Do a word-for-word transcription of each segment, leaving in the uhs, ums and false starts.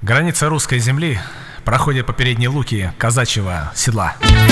Граница русской земли проходит по передней луке казачьего седла.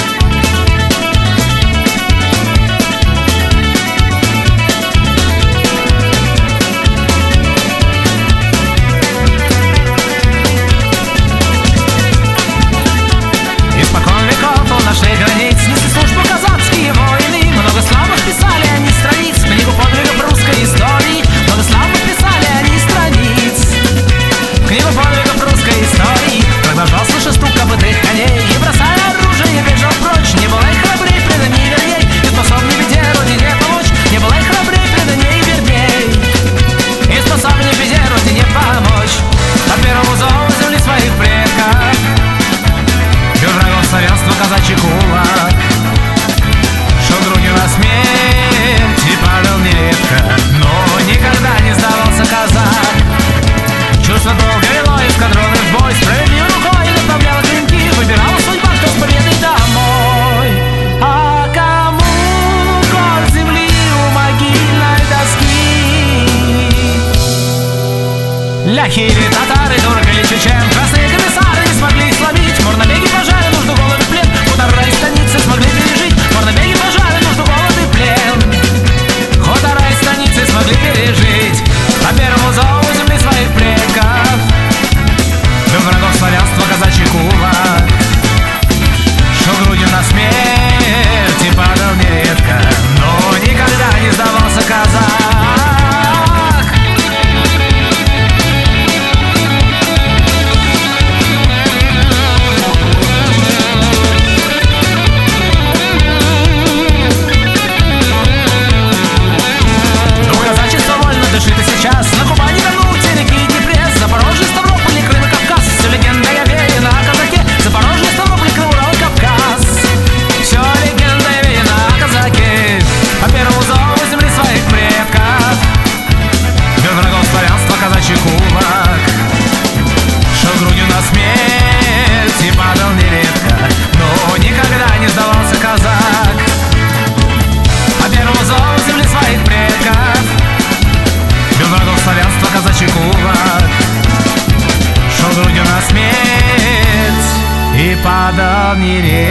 Испокон веков у нашей границ несли службу казацкие воины. Много славных писали они страниц, книгу подвигов русской истории. Много славных писали они страниц, книгу подвигов русской истории. Когда жал слыша стук копытных коней, и бросая оружие, бежал прочь. Не было их храбрей, преданней верней, и способней беде родине помочь. Не было их храбрей, преданней верней, и способней беде родине помочь. От первого зова земли своих предков бил врагов славянства казачий кулак. Шел грудью на смерть и падал нередко, но никогда не сдавался казак. Чувство долго вело эскадроны в бой, справедливой рукой направляла клинки, выбирала судьба, кто с победой домой. А кому кор земли у могильной доски? Ляхи или татары, турки или чечен, красные комиссары не смогли их словить. Морнобеги пожали, нужду голод и плен, хутора и станицы смогли пережить. Морнобеги пожали, нужду голод и плен, хутора и станицы смогли пережить. По первому зову земли своих предков бил врагов славянства казачий кулак. Шел грудью на смерть и падал нередко, но никогда не сдавался казак. Дышит и сейчас на Кубани, Галуте, реки и Днепре, Запорожье, Ставрополь, Крым и Кавказ. Все легенда я верю на казаке. Запорожье, Ставрополь, Крым, Урал и Кавказ. Все легенда я верю на казаке. По первому зову земли своих предков бил врагов славянства казачий кулак. Шел грудью на смерть и падал нередко, но никогда не сдавался казак. По первому зову земли своих предков бил врагов славянства казачий кулак. Шел грудью на смерть и падал нередко.